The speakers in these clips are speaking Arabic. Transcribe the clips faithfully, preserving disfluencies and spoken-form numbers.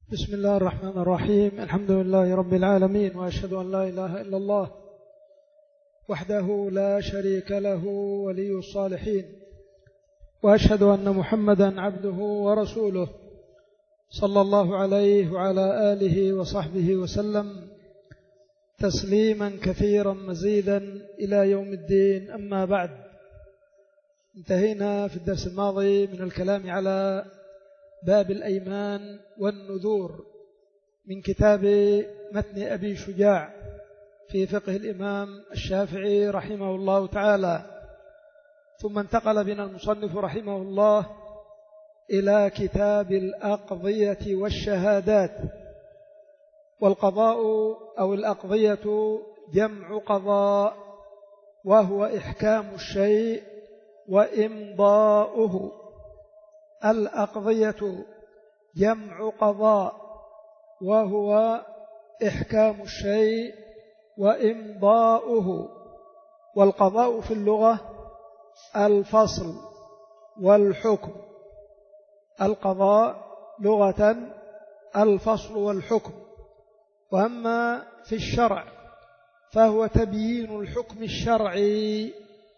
بسم الله الرحمن الرحيم. الحمد لله رب العالمين، وأشهد أن لا إله إلا الله وحده لا شريك له ولي الصالحين، وأشهد أن محمدا عبده ورسوله صلى الله عليه وعلى آله وصحبه وسلم تسليما كثيرا مزيدا إلى يوم الدين. أما بعد، انتهينا في الدرس الماضي من الكلام على باب الأيمان والنذور من كتاب متن أبي شجاع في فقه الإمام الشافعي رحمه الله تعالى، ثم انتقل بنا المصنف رحمه الله إلى كتاب الأقضية والشهادات. والقضاء أو الأقضية جمع قضاء، وهو إحكام الشيء وإمضاؤه. الأقضية جمع قضاء، وهو إحكام الشيء وإمضاؤه. والقضاء في اللغة الفصل والحكم. القضاء لغة الفصل والحكم، وأما في الشرع فهو تبيين الحكم الشرعي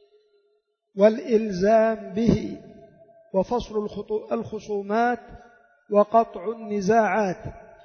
والإلزام به، وفصل الخصومات وقطع النزاعات.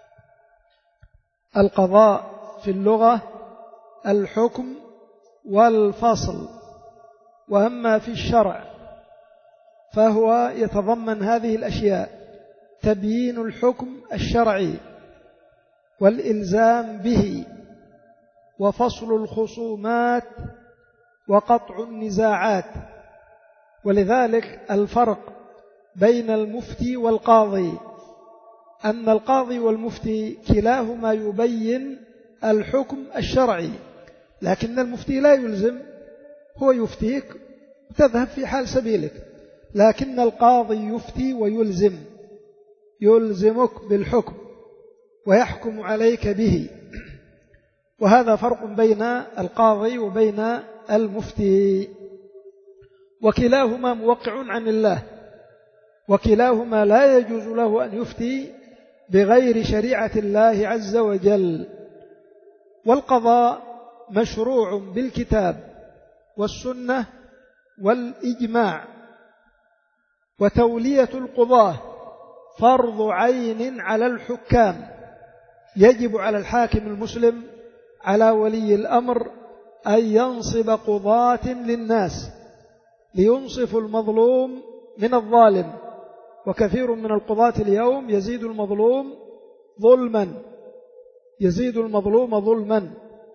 القضاء في اللغة الحكم والفصل، وأما في الشرع فهو يتضمن هذه الأشياء: تبيين الحكم الشرعي والإلزام به، وفصل الخصومات وقطع النزاعات. ولذلك الفرق بين المفتي والقاضي أن القاضي والمفتي كلاهما يبين الحكم الشرعي، لكن المفتي لا يلزم، هو يفتيك وتذهب في حال سبيلك، لكن القاضي يفتي ويلزم، يلزمك بالحكم ويحكم عليك به. وهذا فرق بين القاضي وبين المفتي، وكلاهما موقع عن الله، وكلاهما لا يجوز له أن يفتي بغير شريعة الله عز وجل. والقضاء مشروع بالكتاب والسنة والإجماع، وتولية القضاة فرض عين على الحكام. يجب على الحاكم المسلم على ولي الأمر أن ينصب قضاة للناس لينصف المظلوم من الظالم. وكثير من القضاة اليوم يزيد المظلوم ظلما، يزيد المظلوم ظلما.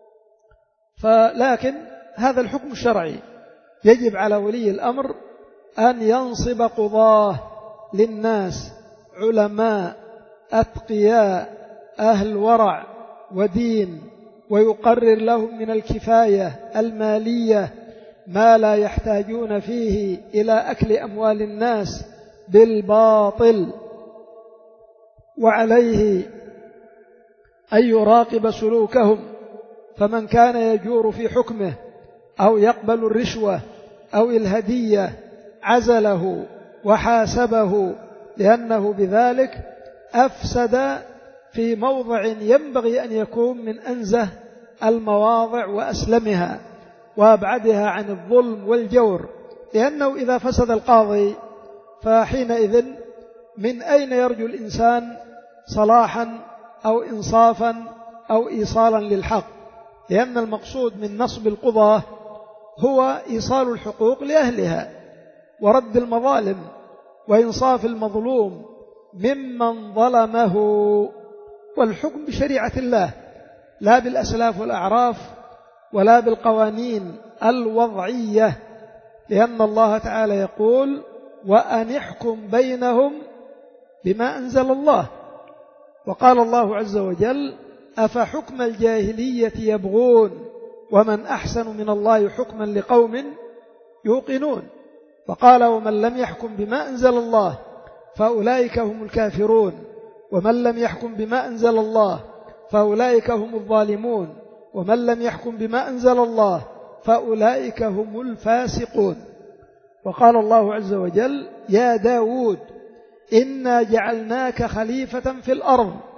فلكن هذا الحكم الشرعي، يجب على ولي الأمر أن ينصب قضاة للناس علماء أتقياء أهل ورع ودين، ويقرر لهم من الكفاية المالية ما لا يحتاجون فيه إلى أكل أموال الناس بالباطل. وعليه أن يراقب سلوكهم، فمن كان يجور في حكمه أو يقبل الرشوة أو الهدية عزله وحاسبه، لأنه بذلك أفسد في موضع ينبغي أن يكون من أنزه المواضع وأسلمها وأبعدها عن الظلم والجور. لأنه إذا فسد القاضي فحينئذ من أين يرجو الإنسان صلاحا أو إنصافا أو إيصالا للحق؟ لأن المقصود من نصب القضاة هو إيصال الحقوق لأهلها ورد المظالم وإنصاف المظلوم ممن ظلمه، والحكم بشريعة الله لا بالأسلاف والأعراف ولا بالقوانين الوضعية، لأن الله تعالى يقول: وأن احكم بينهم بما أنزل الله. وقال الله عز وجل: أفحكم الجاهلية يبغون ومن أحسن من الله حكما لقوم يوقنون. وقال: ومن لم يحكم بما أنزل الله فأولئك هم الكافرون، ومن لم يحكم بما أنزل الله فأولئك هم الظالمون، ومن لم يحكم بما أنزل الله فأولئك هم الفاسقون. وقال الله عز وجل: يا داود إنا جعلناك خليفة في الأرض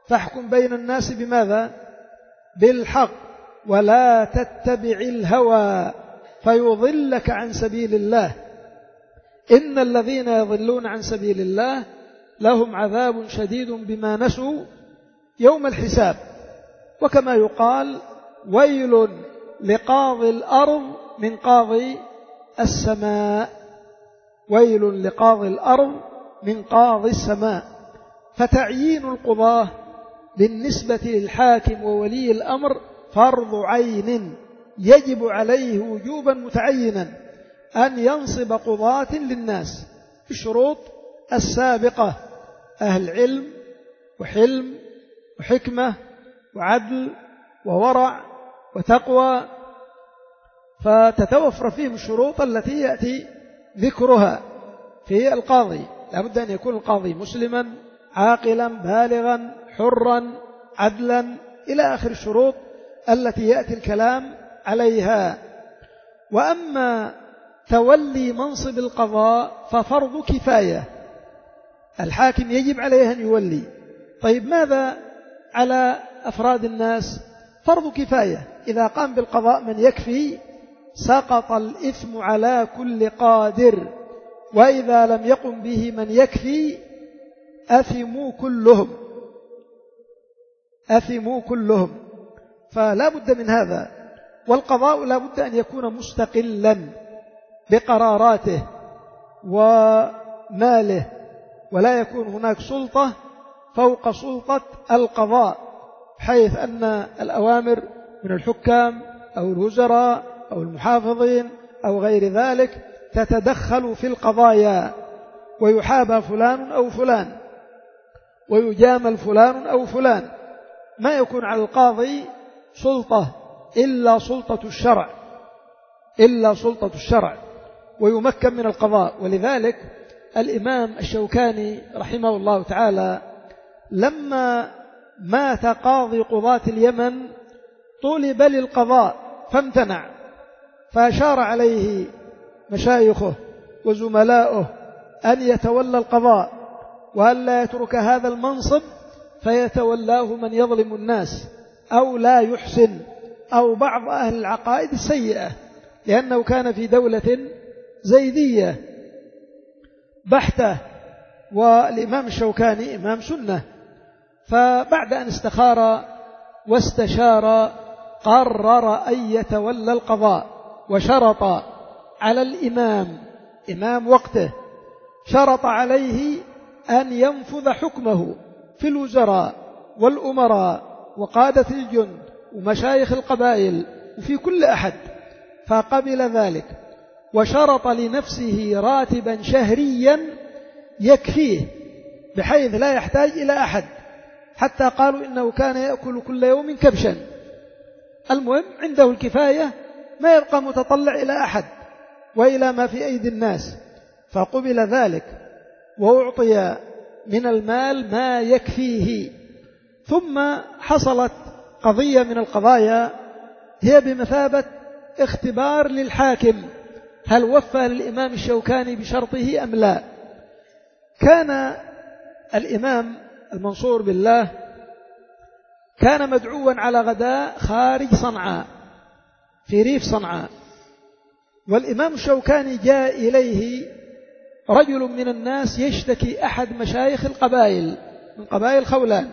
فاحكم بين الناس بماذا؟ بالحق، ولا تتبع الهوى فيضلك عن سبيل الله، إن الذين يضلون عن سبيل الله لهم عذاب شديد بما نسوا يوم الحساب. وكما يقال: ويل لقاضي الأرض من قاضي السماء، ويل لقاضي الأرض من قاضي السماء. فتعيين القضاة بالنسبة للحاكم وولي الأمر فرض عين يجب عليه وجوبا متعينا أن ينصب قضاة للناس بالشروط السابقة: أهل علم وحلم وحكمة وعدل وورع وتقوى، فتتوفر فيهم الشروط التي يأتي ذكرها في القاضي. لا بد أن يكون القاضي مسلما عاقلا بالغا حرا عدلا إلى آخر الشروط التي يأتي الكلام عليها. وأما تولي منصب القضاء ففرض كفاية، الحاكم يجب عليه أن يولي. طيب ماذا على أفراد الناس؟ فرض كفاية، إذا قام بالقضاء من يكفي سقط الإثم على كل قادر، وإذا لم يقم به من يكفي أثموا كلهم أثموا كلهم فلا بد من هذا. والقضاء لا بد أن يكون مستقلا بقراراته وماله، ولا يكون هناك سلطة فوق سلطة القضاء، حيث أن الأوامر من الحكام أو الوزراء أو المحافظين أو غير ذلك تتدخل في القضايا، ويحابى فلان أو فلان ويجامل فلان أو فلان. ما يكون على القاضي سلطة إلا سلطة الشرع إلا سلطة الشرع ويمكن من القضاء. ولذلك الإمام الشوكاني رحمه الله تعالى لما مات قاضي قضاة اليمن طلب للقضاء فامتنع، فأشار عليه مشايخه وزملاؤه أن يتولى القضاء وأن لا يترك هذا المنصب فيتولاه من يظلم الناس أو لا يحسن أو بعض أهل العقائد السيئة، لأنه كان في دولة زيدية بحتة، والإمام الشوكاني إمام سنة. فبعد أن استخار واستشار قرر أن يتولى القضاء، وشرط على الإمام إمام وقته شرط عليه أن ينفذ حكمه في الوزراء والأمراء وقادة الجند ومشايخ القبائل وفي كل أحد، فقبل ذلك وشرط لنفسه راتبا شهريا يكفيه بحيث لا يحتاج إلى أحد، حتى قالوا إنه كان يأكل كل يوم كبشا. المهم عنده الكفاية، ما يبقى متطلع إلى أحد وإلى ما في أيدي الناس، فقبل ذلك وأعطي من المال ما يكفيه. ثم حصلت قضية من القضايا هي بمثابة اختبار للحاكم، هل وفى للإمام الشوكاني بشرطه أم لا؟ كان الإمام المنصور بالله كان مدعوا على غداء خارج صنعاء في ريف صنعاء، والإمام الشوكاني جاء إليه رجل من الناس يشتكي أحد مشايخ القبائل من قبائل خولان،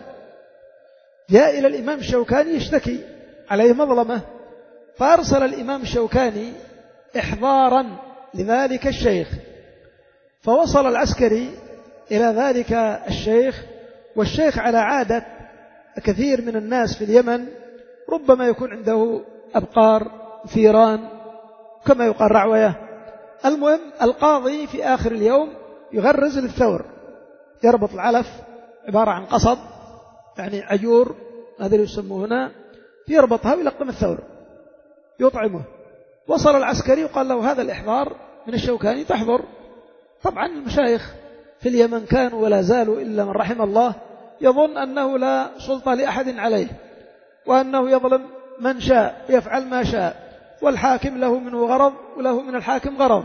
جاء إلى الإمام الشوكاني يشتكي عليه مظلمة، فأرسل الإمام الشوكاني إحضارا لذلك الشيخ، فوصل العسكري إلى ذلك الشيخ، والشيخ على عادة كثير من الناس في اليمن ربما يكون عنده أبقار ثيران كما يقال رعوية. المهم القاضي في آخر اليوم يغرز للثور، يربط العلف عبارة عن قصب يعني عجور هذا يسموه هنا، يربطها ويلقم الثور يطعمه. وصل العسكري وقال له هذا الإحضار من الشوكاني تحضر. طبعا المشايخ في اليمن كانوا ولا زالوا إلا من رحم الله يظن أنه لا سلطة لأحد عليه، وأنه يظلم من شاء يفعل ما شاء، والحاكم له منه غرض وله من الحاكم غرض،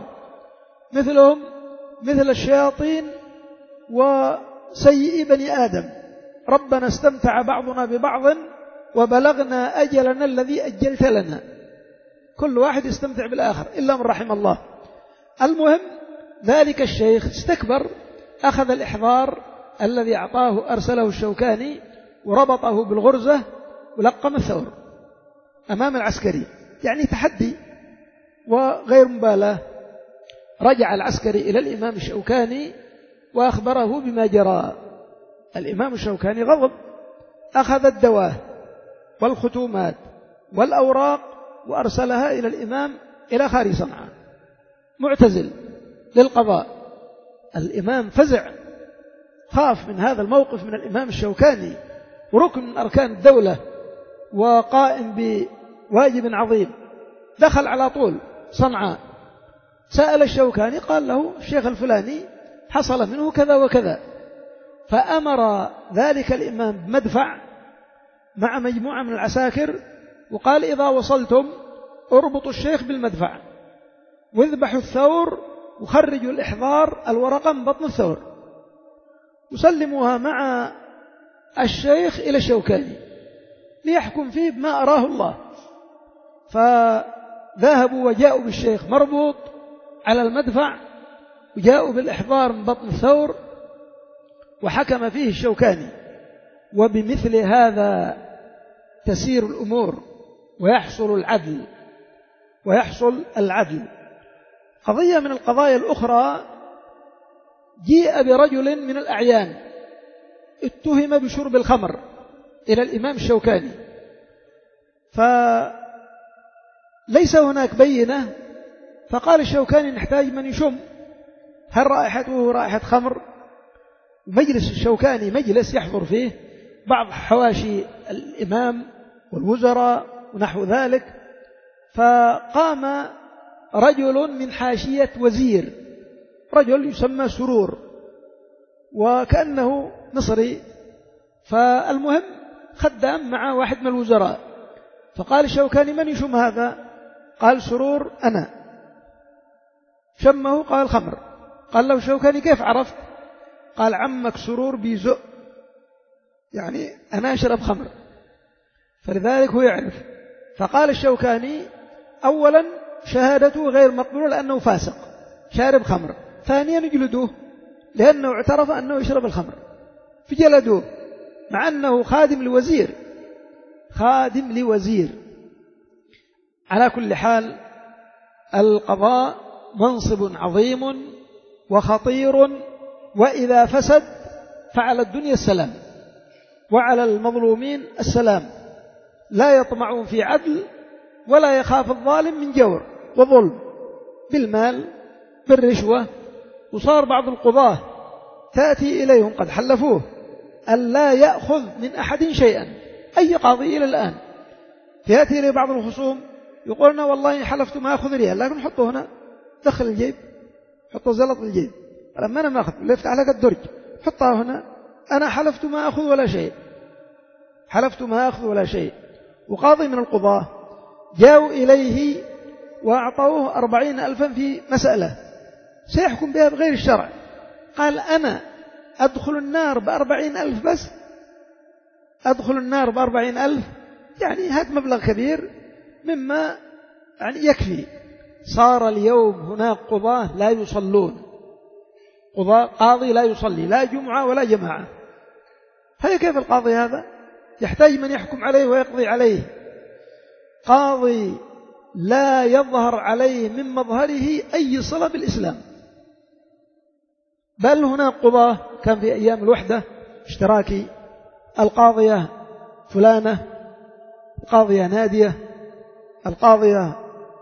مثلهم مثل الشياطين وسيئي بني آدم ربنا استمتع بعضنا ببعض وبلغنا أجلنا الذي أجلت لنا. كل واحد يستمتع بالآخر إلا من رحم الله. المهم ذلك الشيخ استكبر، أخذ الإحضار الذي أعطاه أرسله الشوكاني وربطه بالغرزة ولقم الثور أمام العسكري، يعني تحدي وغير مبالاة. رجع العسكري إلى الإمام الشوكاني وأخبره بما جرى. الإمام الشوكاني غضب، أخذ الدواء والختومات والأوراق وأرسلها إلى الإمام إلى خارج صنعاء معتزل للقضاء. الإمام فزع، خاف من هذا الموقف من الإمام الشوكاني، وركن من أركان الدولة وقائم بواجب عظيم. دخل على طول صنعاء، سأل الشوكاني، قال له الشيخ الفلاني حصل منه كذا وكذا. فأمر ذلك الإمام بمدفع مع مجموعة من العساكر، وقال إذا وصلتم اربطوا الشيخ بالمدفع واذبحوا الثور وخرجوا الإحضار الورقة من بطن الثور وسلموها مع الشيخ إلى الشوكاني ليحكم فيه بما أراه الله. فذهبوا وجاءوا بالشيخ مربوط على المدفع وجاءوا بالإحضار من بطن الثور وحكم فيه الشوكاني. وبمثل هذا تسير الأمور ويحصل العدل ويحصل العدل. قضية من القضايا الأخرى، جيء برجل من الأعيان اتهم بشرب الخمر إلى الإمام الشوكاني، فليس هناك بينة، فقال الشوكاني نحتاج من يشم هل رائحته رائحة خمر. مجلس الشوكاني مجلس يحضر فيه بعض حواشي الإمام والوزراء ونحو ذلك، فقام رجل من حاشية وزير، رجل يسمى سرور وكأنه مصري، فالمهم خدام مع واحد من الوزراء. فقال الشوكاني من يشم هذا؟ قال سرور أنا. شمه قال خمر. قال له الشوكاني كيف عرفت؟ قال عمك سرور بيزق، يعني أنا أشرب خمر، فلذلك هو يعرف. فقال الشوكاني أولا شهادته غير مقبولة لأنه فاسق شارب خمر، ثانيا يجلدوه لأنه اعترف أنه يشرب الخمر فجلدوه مع أنه خادم لوزير خادم لوزير. على كل حال القضاء منصب عظيم وخطير، وإذا فسد فعلى الدنيا السلام وعلى المظلومين السلام، لا يطمعون في عدل ولا يخاف الظالم من جور وظلم بالمال بالرشوة. وصار بعض القضاة تأتي إليهم قد حلفوه أن لا يأخذ من أحد شيئا، أي قاضي إلى الآن يأتي إليه بعض الخصوم يقولنا والله حلفت ما أخذ ريال، لكن حطه هنا دخل الجيب، حطه زلط الجيب، لما أنا ما أخذ لفت على الدرج حطه هنا، أنا حلفت ما أخذ ولا شيء، حلفت ما أخذ ولا شيء. وقاضي من القضاة جاءوا إليه وأعطوه أربعين ألفا في مسألة سيحكم بها بغير الشرع. قال أنا أدخل النار بأربعين ألف بس، أدخل النار بأربعين ألف، يعني هذا مبلغ كبير مما يعني يكفي. صار اليوم هناك قضاة لا يصلون، قضاة قاضي لا يصلي لا جمعة ولا جماعة، هذا كيف القاضي هذا؟ يحتاج من يحكم عليه ويقضي عليه. قاضي لا يظهر عليه من مظهره أي صلة بالإسلام. بل هناك قضاة كان في أيام الوحدة اشتراكي، القاضية فلانة، القاضية نادية، القاضية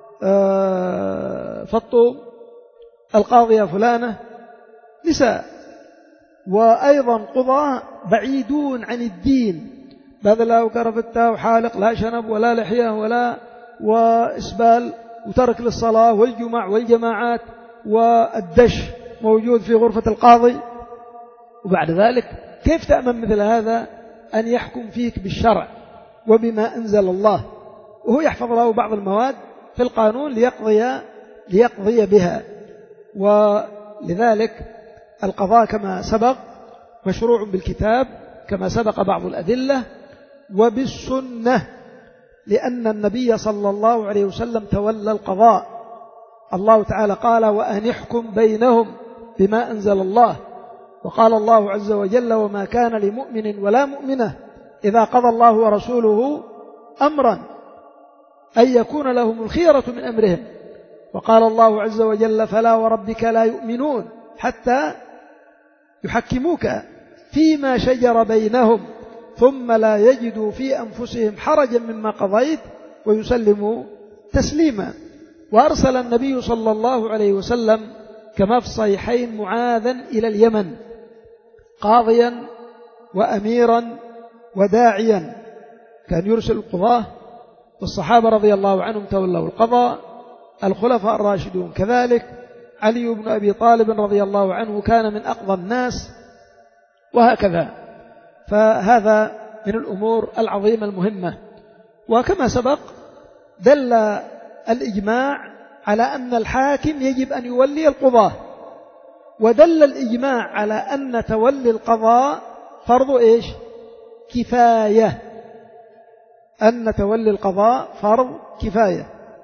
فطوم، القاضية فلانة، نساء. وأيضا قضاة بعيدون عن الدين، بذلا وكرفتة وحالق لا شنب ولا لحية ولا وإسبال وترك للصلاة والجمع والجماعات، والدش موجود في غرفة القاضي. وبعد ذلك كيف تأمن مثل هذا أن يحكم فيك بالشرع وبما أنزل الله، وهو يحفظ له بعض المواد في القانون ليقضي, ليقضي بها. ولذلك القضاء كما سبق مشروع بالكتاب كما سبق بعض الأدلة، وبالسنة لأن النبي صلى الله عليه وسلم تولى القضاء. الله تعالى قال: وأن احكم بينهم بما أنزل الله. وقال الله عز وجل: وما كان لمؤمن ولا مؤمنة إذا قضى الله ورسوله أمرا أن يكون لهم الخيرة من أمرهم. وقال الله عز وجل: فلا وربك لا يؤمنون حتى يحكموك فيما شجر بينهم ثم لا يجدوا في أنفسهم حرجا مما قضيت ويسلموا تسليما. وأرسل النبي صلى الله عليه وسلم كما في الصحيحين معاذا إلى اليمن قاضيا وأميرا وداعيا، كان يرسل القضاة، والصحابة رضي الله عنهم تولوا القضاء، الخلفاء الراشدون كذلك، علي بن أبي طالب رضي الله عنه كان من أقضى الناس، وهكذا. فهذا من الأمور العظيمة المهمة. وكما سبق دل الإجماع على أن الحاكم يجب أن يولي القضاة، ودل الإجماع على أن تولي القضاء فرض إيش؟ كفاية، أن تولي القضاء فرض كفاية.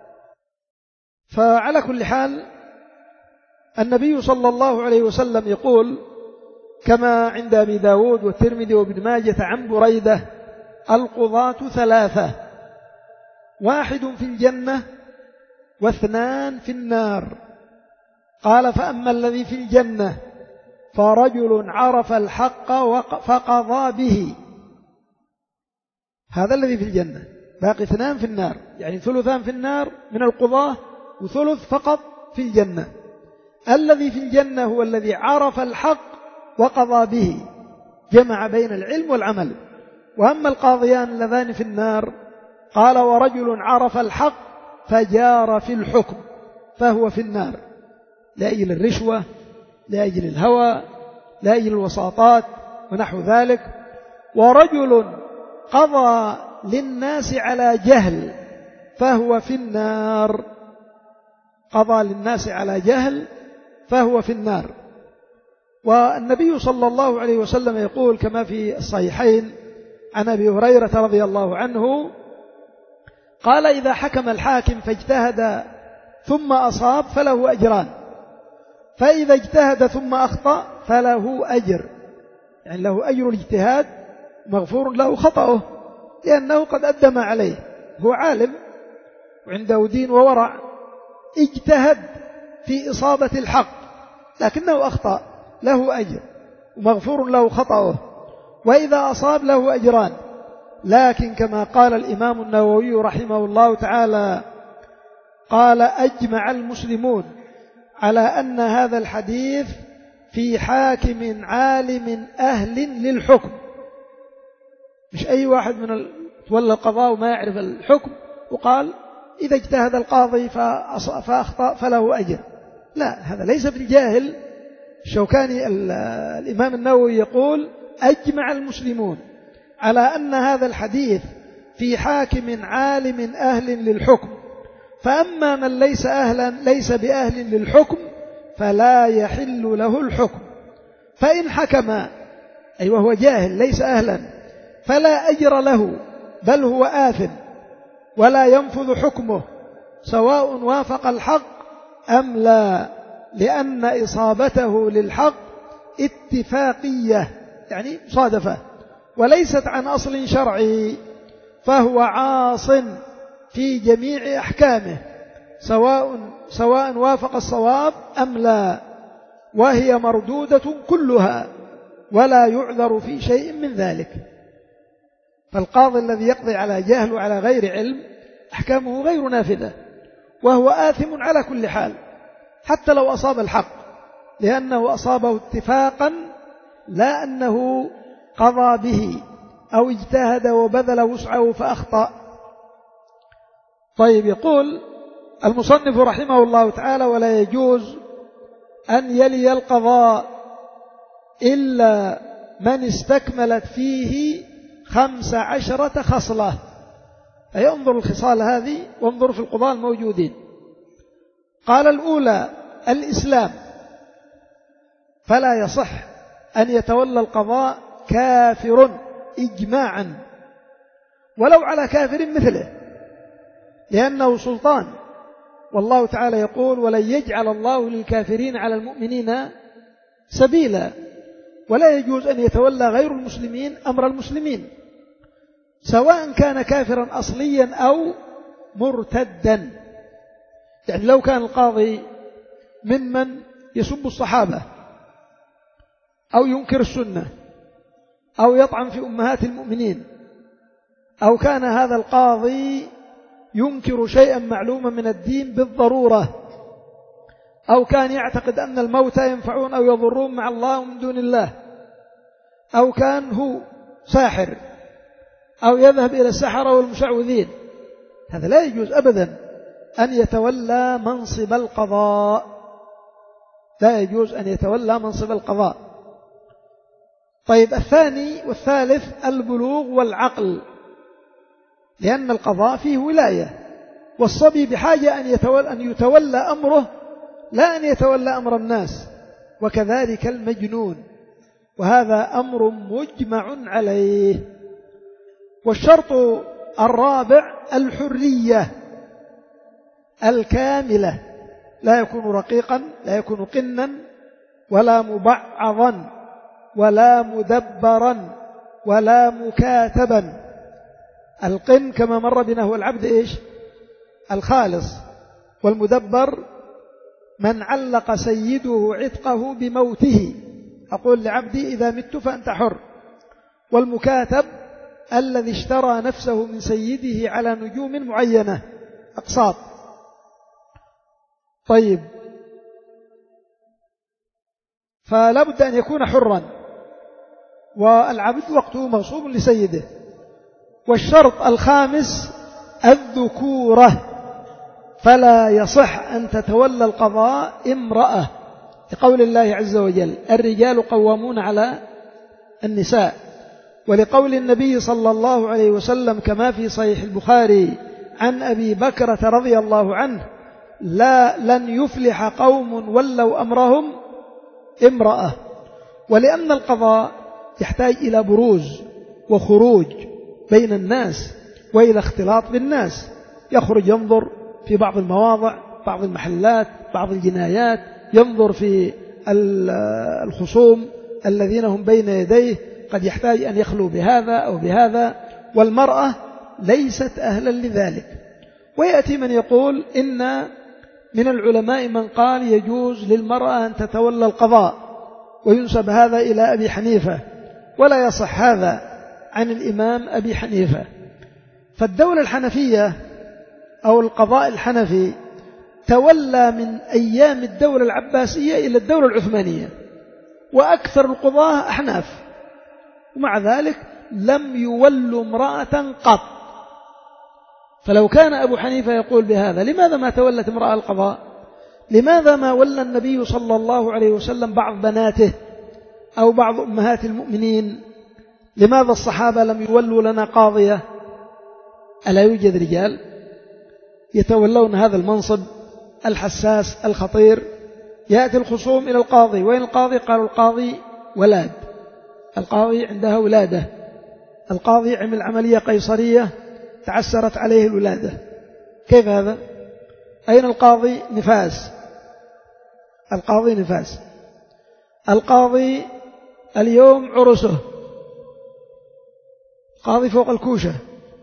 فعلى كل حال النبي صلى الله عليه وسلم يقول كما عند أبي داود والترمذي وابن ماجة عن بريدة: القضاة ثلاثة، واحد في الجنة واثنان في النار. قال: فأما الذي في الجنة فرجل عرف الحق فقضى به، هذا الذي في الجنة، باقي اثنان في النار، يعني ثلثان في النار من القضاة وثلث فقط في الجنة. الذي في الجنة هو الذي عرف الحق وقضى به، جمع بين العلم والعمل. وأما القاضيان اللذان في النار قال: ورجل عرف الحق فجار في الحكم فهو في النار، لأجل الرشوة، لأجل الهوى، لأجل الوساطات ونحو ذلك. ورجل قضى للناس على جهل فهو في النار، قضى للناس على جهل فهو في النار. والنبي صلى الله عليه وسلم يقول كما في الصحيحين عن أبي هريرة رضي الله عنه قال: إذا حكم الحاكم فاجتهد ثم أصاب فله أجران، فإذا اجتهد ثم أخطأ فله أجر، يعني له أجر الاجتهاد مغفور له خطأه، لأنه قد أدى ما عليه، هو عالم وعنده دين وورع، اجتهد في إصابة الحق لكنه أخطأ، له أجر ومغفور له خطأه. وإذا أصاب له أجران. لكن كما قال الإمام النووي رحمه الله تعالى قال: أجمع المسلمون على أن هذا الحديث في حاكم عالم أهل للحكم، مش أي واحد من تولى القضاء وما يعرف الحكم وقال إذا اجتهد القاضي فأخطأ فله أجر، لا، هذا ليس في الجاهل. الشوكاني الإمام النووي يقول: أجمع المسلمون على أن هذا الحديث في حاكم عالم أهل للحكم، فأما من ليس أهلا ليس بأهل للحكم فلا يحل له الحكم، فإن حكم أي وهو جاهل ليس أهلا فلا أجر له، بل هو آثم ولا ينفذ حكمه سواء وافق الحق أم لا، لأن إصابته للحق اتفاقية، يعني مصادفة، وليست عن أصل شرعي، فهو عاص في جميع أحكامه سواء سواء وافق الصواب أم لا، وهي مردودة كلها ولا يعذر في شيء من ذلك. فالقاضي الذي يقضي على جهل وعلى غير علم أحكامه غير نافذة، وهو آثم على كل حال حتى لو أصاب الحق، لأنه أصابه اتفاقا لا أنه قضى به أو اجتهد وبذل وسعه فأخطأ. طيب، يقول المصنف رحمه الله تعالى: ولا يجوز أن يلي القضاء إلا من استكملت فيه خمس عشرة خصلة. أي انظر الخصال هذه وانظر في القضاء الموجودين. قال: الأولى الإسلام، فلا يصح أن يتولى القضاء كافر إجماعا ولو على كافر مثله، لأنه سلطان. والله تعالى يقول: ولن يجعل الله للكافرين على المؤمنين سبيلا. ولا يجوز أن يتولى غير المسلمين أمر المسلمين، سواء كان كافرا أصليا أو مرتدا. يعني لو كان القاضي ممن يسب الصحابة أو ينكر السنة أو يطعن في أمهات المؤمنين، أو كان هذا القاضي ينكر شيئا معلوما من الدين بالضرورة، أو كان يعتقد أن الموتى ينفعون أو يضرون مع الله من دون الله، أو كان هو ساحر أو يذهب إلى السحرة والمشعوذين، هذا لا يجوز أبدا أن يتولى منصب القضاء. لا يجوز أن يتولى منصب القضاء. طيب، الثاني والثالث البلوغ والعقل، لأن القضاء فيه ولاية، والصبي بحاجة أن يتولى, أن يتولى أمره، لا أن يتولى أمر الناس، وكذلك المجنون، وهذا أمر مجمع عليه. والشرط الرابع الحرية الكاملة، لا يكون رقيقا، لا يكون قنا ولا مبعضا ولا مدبرا ولا مكاتبا. القن كما مر بنا هو العبد إيش؟ الخالص. والمدبر من علق سيده عتقه بموته، أقول لعبدي إذا مت فأنت حر. والمكاتب الذي اشترى نفسه من سيده على نجوم معينة، أقساط. طيب، فلا بد أن يكون حرا، والعبد وقته مغصوب لسيده. والشرط الخامس الذكورة، فلا يصح أن تتولى القضاء امرأة، لقول الله عز وجل: الرجال قوامون على النساء، ولقول النبي صلى الله عليه وسلم كما في صحيح البخاري عن أبي بكرة رضي الله عنه: لا لن يفلح قوم ولوا أمرهم امرأة. ولأن القضاء يحتاج إلى بروز وخروج بين الناس وإلى اختلاط بالناس، يخرج ينظر في بعض المواضع، بعض المحلات، بعض الجنايات، ينظر في الخصوم الذين هم بين يديه، قد يحتاج أن يخلو بهذا أو بهذا، والمرأة ليست أهلا لذلك. ويأتي من يقول إن من العلماء من قال يجوز للمرأة أن تتولى القضاء، وينسب هذا إلى أبي حنيفة، ولا يصح هذا عن الإمام أبي حنيفة. فالدولة الحنفية أو القضاء الحنفي تولى من أيام الدولة العباسية إلى الدولة العثمانية، وأكثر القضاة أحناف، ومع ذلك لم يولوا امرأة قط. فلو كان أبو حنيفة يقول بهذا، لماذا ما تولت امرأة القضاء؟ لماذا ما ولى النبي صلى الله عليه وسلم بعض بناته أو بعض أمهات المؤمنين؟ لماذا الصحابة لم يولوا لنا قاضية؟ ألا يوجد رجال يتولون هذا المنصب الحساس الخطير؟ يأتي الخصوم إلى القاضي، وين القاضي؟ قالوا القاضي ولاد، القاضي عندها ولادة، القاضي عمل عملية قيصرية تعسرت عليه الولادة. كيف هذا؟ أين القاضي؟ نفاس، القاضي نفاس. القاضي اليوم عرسه، القاضي فوق الكوشة،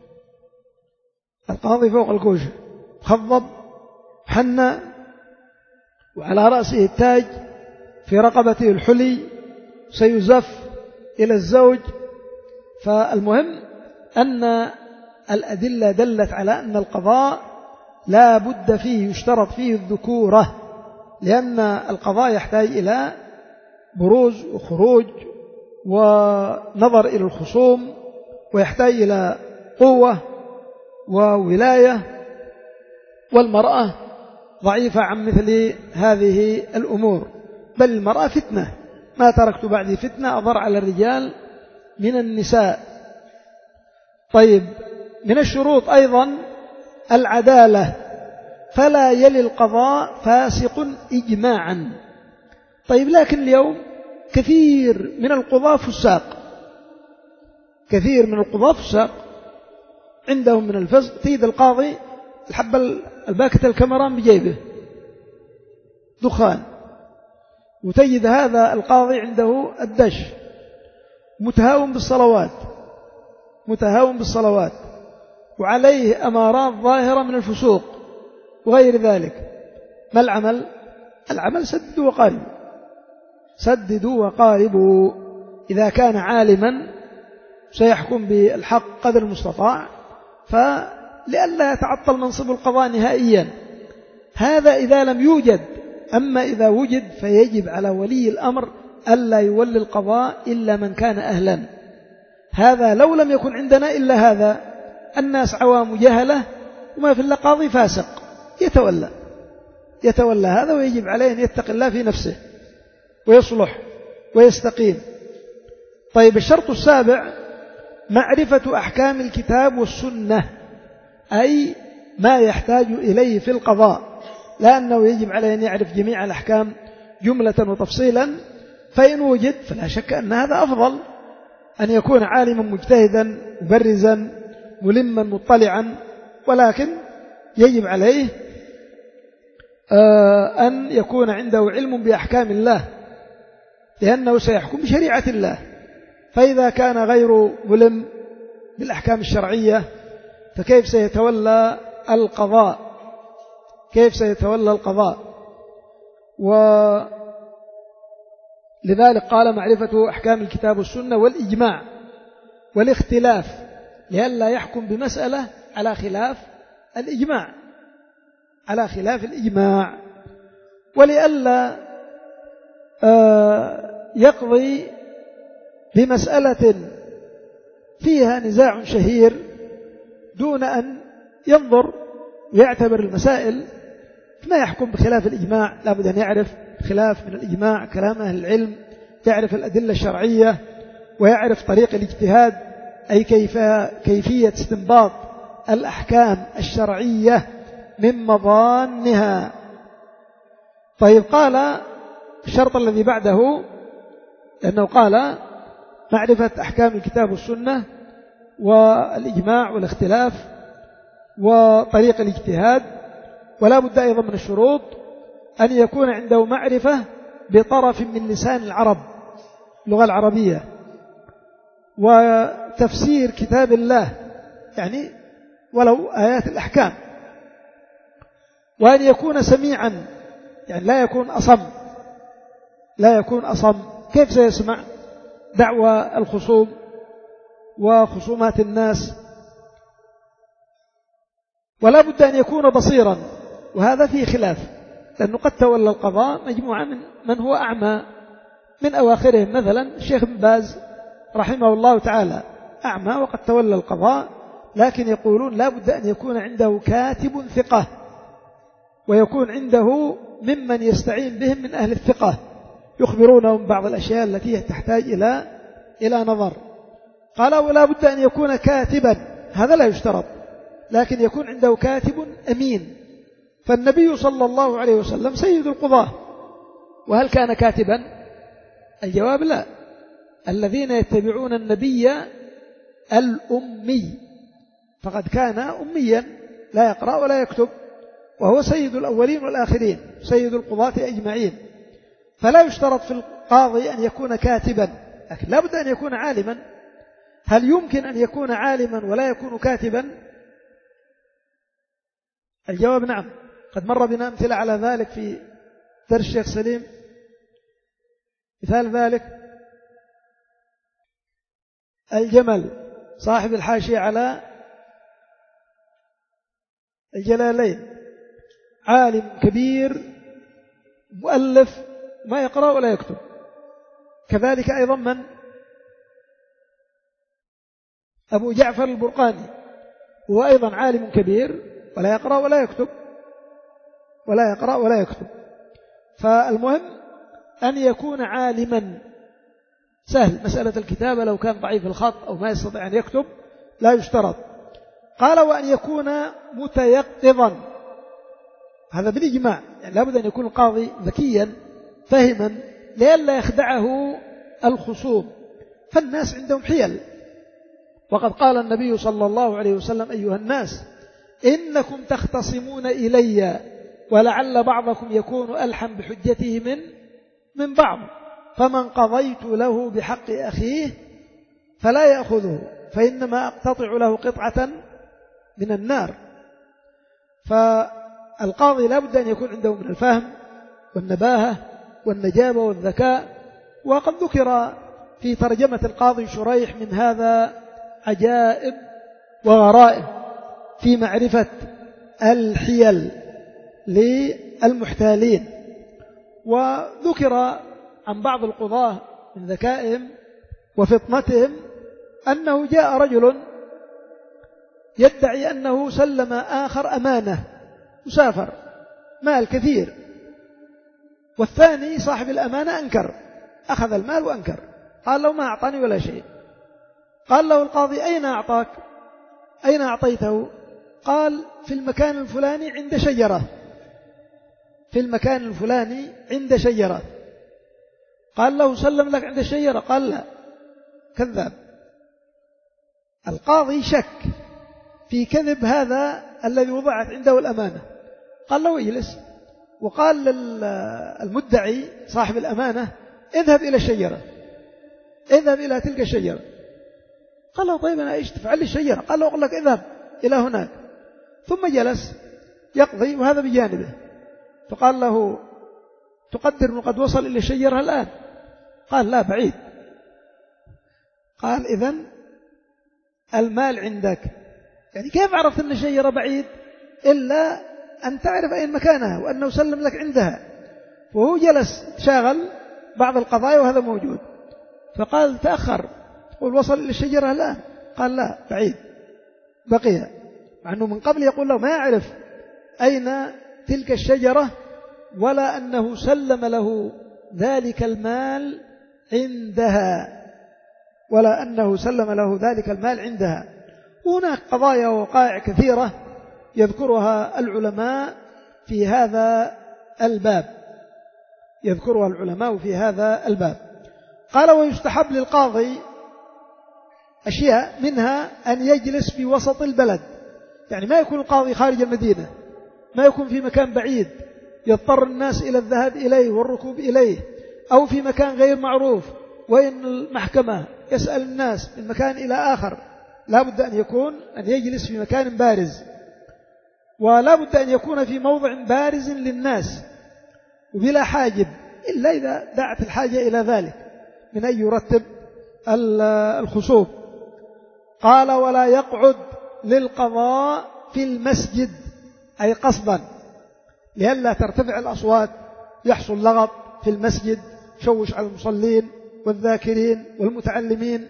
القاضي فوق الكوشة خضب حنى، وعلى رأسه التاج، في رقبته الحلي، سيزف إلى الزوج. فالمهم أن الأدلة دلت على أن القضاء لا بد فيه، يشترط فيه الذكورة، لأن القضاء يحتاج إلى بروز وخروج ونظر إلى الخصوم، ويحتاج إلى قوة وولاية، والمرأة ضعيفة عن مثل هذه الأمور، بل المرأة فتنة، ما تركت بعدي فتنة أضر على الرجال من النساء. طيب، من الشروط أيضا العدالة، فلا يلي القضاء فاسق إجماعا. طيب، لكن اليوم كثير من القضاة فساق، كثير من القضاة فساق عندهم من الفسق، تجد القاضي الحبة الباكة الكمران بجيبه دخان، وتجد هذا القاضي عنده الدش، متهاون بالصلوات متهاون بالصلوات وعليه أمارات ظاهرة من الفسوق وغير ذلك. ما العمل؟ العمل سددوا وقاربوا سددوا وقاربوا. إذا كان عالما سيحكم بالحق قدر المستطاع، فلئلا يتعطل منصب القضاء نهائيا. هذا إذا لم يوجد. أما إذا وجد فيجب على ولي الأمر ألا يولي القضاء إلا من كان أهلا. هذا لو لم يكن عندنا إلا هذا، الناس عوام جهلة وما في إلا قاضي فاسق يتولى يتولى هذا، ويجب عليه أن يتقي الله في نفسه ويصلح ويستقيم. طيب، الشرط السابع معرفة أحكام الكتاب والسنة، أي ما يحتاج إليه في القضاء، لأنه يجب عليه أن يعرف جميع الأحكام جملة وتفصيلا. فإن وجد فلا شك أن هذا أفضل، أن يكون عالما مجتهدا مبرزا ملما مطلعا، ولكن يجب عليه أن يكون عنده علم بأحكام الله، لأنه سيحكم بشريعة الله. فإذا كان غير ملم بالأحكام الشرعية فكيف سيتولى القضاء كيف سيتولى القضاء ولذلك قال معرفة أحكام الكتاب والسنة والإجماع والاختلاف، لئلا يحكم بمسألة على خلاف الإجماع على خلاف الإجماع ولئلا يقضي بمسألة فيها نزاع شهير دون أن ينظر ويعتبر المسائل، ما يحكم بخلاف الإجماع. لابد أن يعرف خلاف من الإجماع كلام أهل العلم، يعرف الأدلة الشرعية ويعرف طريق الاجتهاد، أي كيف كيفية استنباط الأحكام الشرعية من مظانها. طيب، قال الشرط الذي بعده، لأنه قال معرفة أحكام الكتاب والسنة والإجماع والاختلاف وطريق الاجتهاد، ولا بد أيضا من الشروط أن يكون عنده معرفة بطرف من لسان العرب، اللغة العربية، وتفسير كتاب الله، يعني ولو آيات الأحكام، وأن يكون سميعا، يعني لا يكون أصم لا يكون أصم كيف سيسمع دعوى الخصوم وخصومات الناس؟ ولا بد أن يكون بصيرا، وهذا فيه خلاف، لأنه قد تولى القضاء مجموعة من من هو أعمى، من أواخرهم مثلا الشيخ بن باز رحمه الله تعالى أعمى وقد تولى القضاء، لكن يقولون لا بد أن يكون عنده كاتب ثقة، ويكون عنده ممن يستعين بهم من أهل الثقة يخبرونهم بعض الأشياء التي تحتاج إلى إلى نظر. قال ولا بد أن يكون كاتبا، هذا لا يشترط، لكن يكون عنده كاتب أمين. فالنبي صلى الله عليه وسلم سيد القضاة، وهل كان كاتبا؟ الجواب لا. الذين يتبعون النبي الأمي فقد كان أميا لا يقرأ ولا يكتب، وهو سيد الأولين والآخرين، سيد القضاة أجمعين. فلا يشترط في القاضي أن يكون كاتبا، لكن لا بد أن يكون عالما. هل يمكن أن يكون عالما ولا يكون كاتبا؟ الجواب نعم، قد مر بنا أمثلة على ذلك في درس الشيخ سليم. مثال ذلك الجمل صاحب الحاشية على الجلالين، عالم كبير مؤلف ما يقرأ ولا يكتب. كذلك أيضا من أبو جعفر البرقاني، هو أيضا عالم كبير ولا يقرأ ولا يكتب ولا يقرأ ولا يكتب. فالمهم أن يكون عالما. سهل مسألة الكتابة، لو كان ضعيف الخط أو ما يستطيع أن يكتب لا يشترط. قال وأن يكون متيقظا، هذا بالإجماع، يعني لابد أن يكون القاضي ذكيا فهما لئلا يخدعه الخصوم، فالناس عندهم حيل، وقد قال النبي صلى الله عليه وسلم: أيها الناس إنكم تختصمون إلي ولعل بعضكم يكون ألحن بحجته من من بعض، فمن قضيت له بحق أخيه فلا يأخذه فإنما أقتطع له قطعة من النار. فالقاضي لا بد أن يكون عنده من الفهم والنباهة والنجابة والذكاء. وقد ذكر في ترجمة القاضي شريح من هذا عجائب وغرائب في معرفة الحيل للمحتالين. وذكر عن بعض القضاة من ذكائهم وفطنتهم أنه جاء رجل يدعي أنه سلم آخر أمانة مسافر مال كثير، والثاني صاحب الأمانة أنكر، أخذ المال وأنكر، قال له: ما أعطاني ولا شيء. قال له القاضي: أين أعطاك؟ أين أعطيته؟ قال: في المكان الفلاني عند شجرة، في المكان الفلاني عند شجرة. قال له: سلم لك عند الشجرة؟ قال: لا، كذاب. القاضي شك في كذب هذا الذي وضعت عنده الأمانة. قال له: اجلس. وقال للمدعي صاحب الأمانة: اذهب إلى الشجرة، اذهب إلى تلك الشجرة. قال له: طيب أنا إيش تفعل لي الشجرة؟ قال له: أقول لك اذهب إلى هناك. ثم جلس يقضي وهذا بجانبه، فقال له: تقدر أنه قد وصل إلى الشجرة الآن؟ قال: لا، بعيد. قال: إذن المال عندك. يعني كيف عرفت أن الشجرة بعيد إلا أن تعرف أين مكانها وأنه سلم لك عندها؟ وهو جلس شاغل بعض القضايا وهذا موجود. فقال: تأخر، تقول وصل إلى الشجرة الآن؟ قال: لا، بعيد، بقي. مع أنه من قبل يقول له ما يعرف أين تلك الشجرة ولا أنه سلم له ذلك المال عندها، ولا أنه سلم له ذلك المال عندها. وهناك قضايا ووقائع كثيرة يذكرها العلماء في هذا الباب، يذكرها العلماء في هذا الباب. قال: ويستحب للقاضي أشياء، منها أن يجلس في وسط البلد، يعني ما يكون القاضي خارج المدينة، ما يكون في مكان بعيد يضطر الناس إلى الذهاب إليه والركوب إليه، أو في مكان غير معروف وإن المحكمة يسأل الناس من مكان إلى آخر. لا بد أن يكون أن يجلس في مكان بارز، ولا بد أن يكون في موضع بارز للناس وبلا حاجب إلا إذا دعت الحاجة إلى ذلك من أن يرتب الخصوم. قال: ولا يقعد للقضاء في المسجد، أي قصدا لئلا ترتفع الأصوات، يحصل لغط في المسجد، شوش على المصلين والذاكرين والمتعلمين.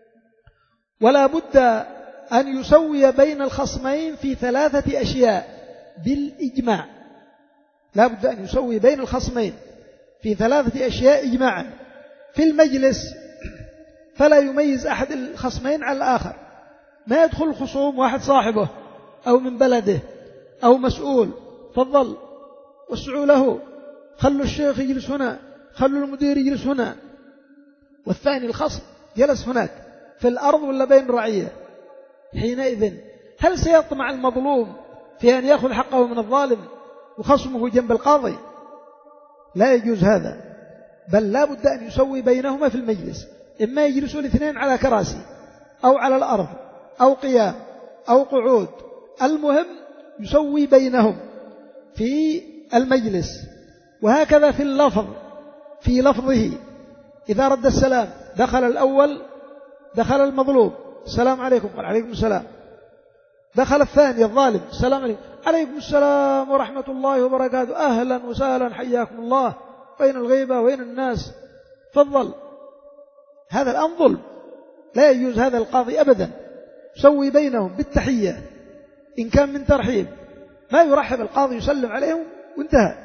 ولا بد أن يسوي بين الخصمين في ثلاثة أشياء بالإجماع، لا بد أن يسوي بين الخصمين في ثلاثة أشياء إجماعا. في المجلس فلا يميز أحد الخصمين على الآخر، ما يدخل الخصوم واحد صاحبه أو من بلده أو مسؤول، تفضل وسعوا له، خلوا الشيخ يجلس هنا، خلوا المدير يجلس هنا، والثاني الخصم جلس هناك في الأرض ولا بين الرعية. حينئذ هل سيطمع المظلوم في أن يأخذ حقه من الظالم وخصمه جنب القاضي؟ لا يجوز هذا، بل لا بد أن يسوي بينهما في المجلس، إما يجلسوا الاثنين على كراسي أو على الأرض أو قيام أو قعود، المهم يسوي بينهم في المجلس. وهكذا في اللفظ، في لفظه إذا رد السلام دخل الأول، دخل المظلوم السلام عليكم، قال عليكم السلام. دخل الثاني الظالم السلام عليكم، عليكم السلام ورحمة الله وبركاته، أهلا وسهلا حياكم الله، وين الغيبة وين الناس، تفضل. هذا الآن ظلم، لا يجوز هذا القاضي أبدا. سوي بينهم بالتحية، إن كان من ترحيب ما يرحب القاضي يسلم عليهم وانتهى.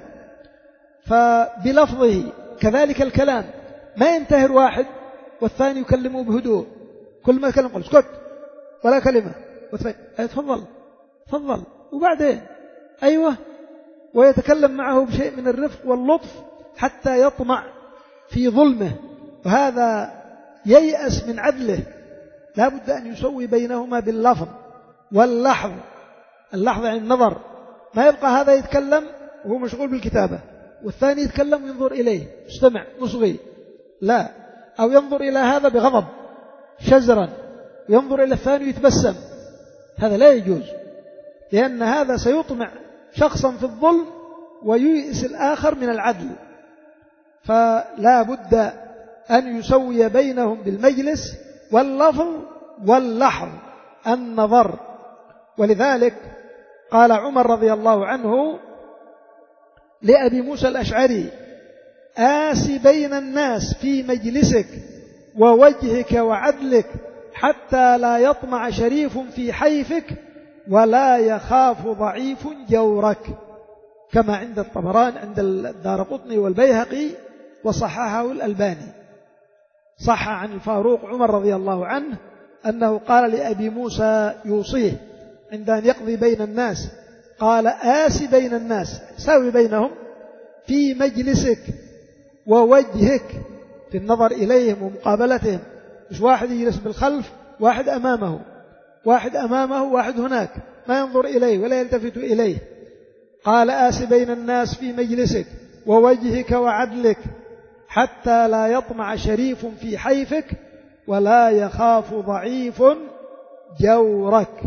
فبلفظه كذلك الكلام، ما ينتهر واحد والثاني يكلمه بهدوء، كل ما يكلم قل اسكت ولا كلمة، تفضل تفضل، وبعدين أيوة، ويتكلم معه بشيء من الرفق واللطف حتى يطمع في ظلمه، وهذا ييأس من عدله، لا بد أن يسوي بينهما باللفظ واللحظ. اللحظة عن النظر، ما يبقى هذا يتكلم وهو مشغول بالكتابة والثاني يتكلم وينظر إليه مستمع مصغي، لا، أو ينظر إلى هذا بغضب شزرا، ينظر إلى الثاني ويتبسم، هذا لا يجوز، لأن هذا سيطمع شخصا في الظلم وييئس الآخر من العدل. فلا بد أن يسوي بينهم بالمجلس واللفظ واللحظ النظر. ولذلك قال عمر رضي الله عنه لأبي موسى الأشعري: آس بين الناس في مجلسك ووجهك وعدلك حتى لا يطمع شريف في حيفك ولا يخاف ضعيف جورك، كما عند الطبراني عند الدارقطني والبيهقي وصححه الألباني. صح عن الفاروق عمر رضي الله عنه أنه قال لأبي موسى يوصيه عند أن يقضي بين الناس، قال: آس بين الناس، ساوي بينهم في مجلسك ووجهك، في النظر إليهم ومقابلتهم، مش واحد يجلس بالخلف واحد أمامه، واحد أمامه واحد هناك، ما ينظر إليه ولا يلتفت إليه. قال: آس بين الناس في مجلسك ووجهك وعدلك حتى لا يطمع شريف في حيفك ولا يخاف ضعيف جورك.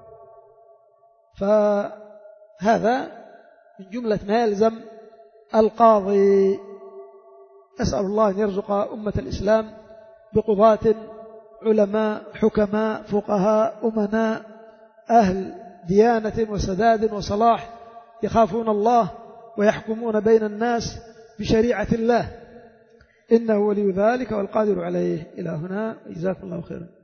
فهذا من جملة ما يلزم القاضي. أسأل الله أن يرزق أمة الإسلام بقضاة علماء حكماء فقهاء أمناء أهل ديانة وسداد وصلاح، يخافون الله ويحكمون بين الناس بشريعة الله، إنه ولي ذلك والقادر عليه. إلى هنا، جزاكم الله خيرا.